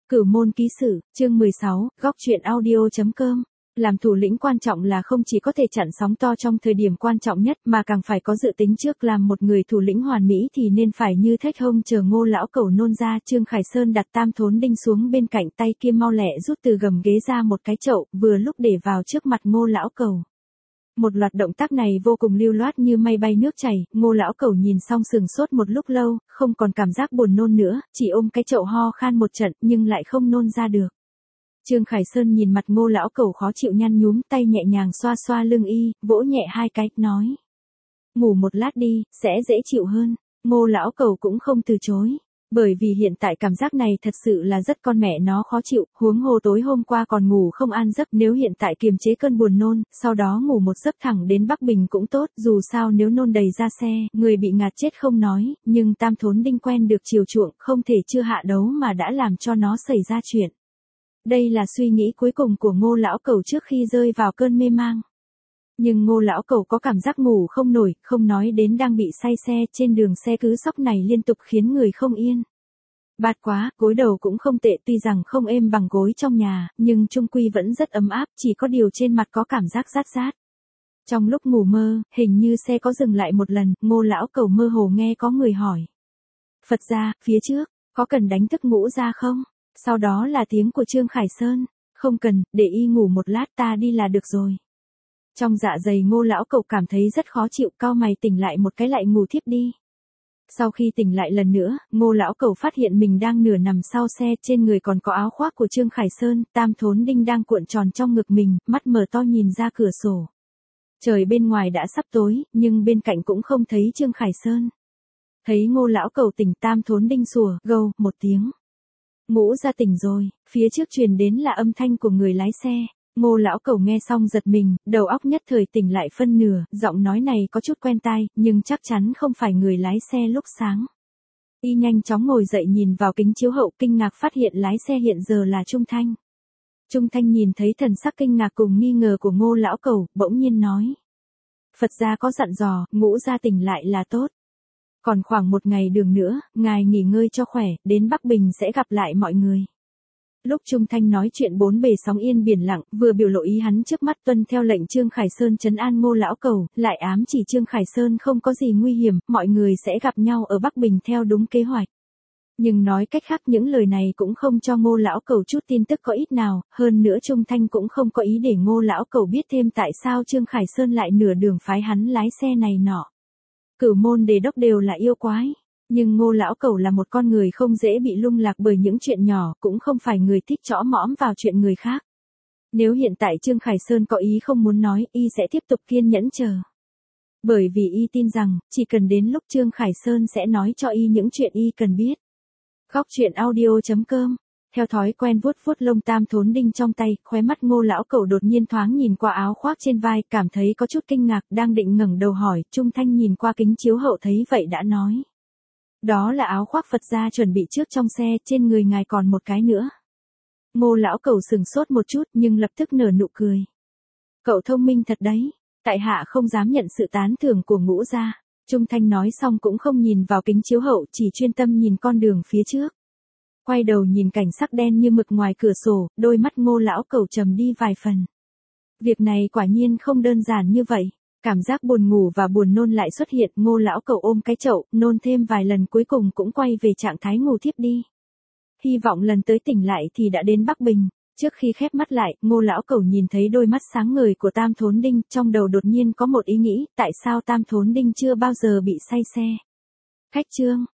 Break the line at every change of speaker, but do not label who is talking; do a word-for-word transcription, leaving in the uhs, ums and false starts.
Cửu môn ký sử, chương mười sáu, góc truyện audio.com. Làm thủ lĩnh quan trọng là không chỉ có thể chặn sóng to trong thời điểm quan trọng nhất mà càng phải có dự tính trước. Làm một người thủ lĩnh hoàn mỹ thì nên phải như thếch hông chờ Ngô lão cẩu nôn ra. Trương Khải Sơn đặt Tam Thốn Đinh xuống bên cạnh, tay kia mau lẹ rút từ gầm ghế ra một cái chậu, vừa lúc để vào trước mặt Ngô lão cẩu. Một loạt động tác này vô cùng lưu loát như mây bay nước chảy. Ngô lão cẩu nhìn xong sừng sốt một lúc lâu, không còn cảm giác buồn nôn nữa, chỉ ôm cái chậu ho khan một trận nhưng lại không nôn ra được. Trương Khải Sơn nhìn mặt Ngô lão cẩu khó chịu, nhăn nhúm tay nhẹ nhàng xoa xoa lưng y, vỗ nhẹ hai cái, nói: ngủ một lát đi, sẽ dễ chịu hơn. Ngô lão cẩu cũng không từ chối. Bởi vì hiện tại cảm giác này thật sự là rất con mẹ nó khó chịu, huống hồ tối hôm qua còn ngủ không an giấc, nếu hiện tại kiềm chế cơn buồn nôn, sau đó ngủ một giấc thẳng đến Bắc Bình cũng tốt, dù sao nếu nôn đầy ra xe, người bị ngạt chết không nói, nhưng Tam Thốn Đinh quen được chiều chuộng, không thể chưa hạ đấu mà đã làm cho nó xảy ra chuyện. Đây là suy nghĩ cuối cùng của Ngô lão cẩu trước khi rơi vào cơn mê mang. Nhưng Ngô lão cẩu có cảm giác ngủ không nổi, không nói đến đang bị say xe, trên đường xe cứ sóc này liên tục khiến người không yên. Bạt quá, gối đầu cũng không tệ, tuy rằng không êm bằng gối trong nhà, nhưng chung quy vẫn rất ấm áp, chỉ có điều trên mặt có cảm giác rát rát. Trong lúc ngủ mơ, hình như xe có dừng lại một lần, Ngô lão cẩu mơ hồ nghe có người hỏi: Phật gia, phía trước, có cần đánh thức Ngũ gia không? Sau đó là tiếng của Trương Khải Sơn: không cần, để y ngủ một lát, ta đi là được rồi. Trong dạ dày Ngô lão cẩu cảm thấy rất khó chịu, cau mày tỉnh lại một cái lại ngủ thiếp đi. Sau khi tỉnh lại lần nữa, Ngô lão cẩu phát hiện mình đang nửa nằm sau xe, trên người còn có áo khoác của Trương Khải Sơn, Tam Thốn Đinh đang cuộn tròn trong ngực mình, mắt mở to nhìn ra cửa sổ. Trời bên ngoài đã sắp tối, nhưng bên cạnh cũng không thấy Trương Khải Sơn. Thấy Ngô lão cẩu tỉnh, Tam Thốn Đinh sủa gâu một tiếng. Ngũ gia tỉnh rồi. Phía trước truyền đến là âm thanh của người lái xe. Ngô lão cẩu nghe xong giật mình, đầu óc nhất thời tỉnh lại phân nửa, giọng nói này có chút quen tai, nhưng chắc chắn không phải người lái xe lúc sáng. Y nhanh chóng ngồi dậy nhìn vào kính chiếu hậu, kinh ngạc phát hiện lái xe hiện giờ là Trung Thanh. Trung Thanh nhìn thấy thần sắc kinh ngạc cùng nghi ngờ của Ngô lão cẩu, bỗng nhiên nói: Phật gia có dặn dò, Ngũ gia tỉnh lại là tốt. Còn khoảng một ngày đường nữa, ngài nghỉ ngơi cho khỏe, đến Bắc Bình sẽ gặp lại mọi người. Lúc Trung Thanh nói chuyện bốn bề sóng yên biển lặng, vừa biểu lộ ý hắn trước mắt tuân theo lệnh Trương Khải Sơn trấn an Ngô lão cẩu, lại ám chỉ Trương Khải Sơn không có gì nguy hiểm, mọi người sẽ gặp nhau ở Bắc Bình theo đúng kế hoạch. Nhưng nói cách khác, những lời này cũng không cho Ngô lão cẩu chút tin tức có ít nào, hơn nữa Trung Thanh cũng không có ý để Ngô lão cẩu biết thêm tại sao Trương Khải Sơn lại nửa đường phái hắn lái xe này nọ. Cửu môn đề đốc đều là yêu quái. Nhưng Ngô lão cẩu là một con người không dễ bị lung lạc bởi những chuyện nhỏ, cũng không phải người thích chõ mõm vào chuyện người khác. Nếu hiện tại Trương Khải Sơn có ý không muốn nói, y sẽ tiếp tục kiên nhẫn chờ. Bởi vì y tin rằng, chỉ cần đến lúc Trương Khải Sơn sẽ nói cho y những chuyện y cần biết. Góc truyện audio.com. Theo thói quen vuốt vuốt lông Tam Thốn Đinh trong tay, khóe mắt Ngô lão cẩu đột nhiên thoáng nhìn qua áo khoác trên vai, cảm thấy có chút kinh ngạc, đang định ngẩng đầu hỏi, Trung Thanh nhìn qua kính chiếu hậu thấy vậy đã nói: đó là áo khoác Phật gia chuẩn bị trước trong xe, trên người ngài còn một cái nữa. Ngô lão cẩu sừng sốt một chút nhưng lập tức nở nụ cười. Cậu thông minh thật đấy, tại hạ không dám nhận sự tán thưởng của Ngũ gia. Trung Thanh nói xong cũng không nhìn vào kính chiếu hậu, chỉ chuyên tâm nhìn con đường phía trước. Quay đầu nhìn cảnh sắc đen như mực ngoài cửa sổ, đôi mắt Ngô lão cẩu trầm đi vài phần. Việc này quả nhiên không đơn giản như vậy. Cảm giác buồn ngủ và buồn nôn lại xuất hiện, Ngô lão cẩu ôm cái chậu, nôn thêm vài lần cuối cùng cũng quay về trạng thái ngủ thiếp đi. Hy vọng lần tới tỉnh lại thì đã đến Bắc Bình. Trước khi khép mắt lại, Ngô lão cẩu nhìn thấy đôi mắt sáng ngời của Tam Thốn Đinh, trong đầu đột nhiên có một ý nghĩ, tại sao Tam Thốn Đinh chưa bao giờ bị say xe. Khách Trương,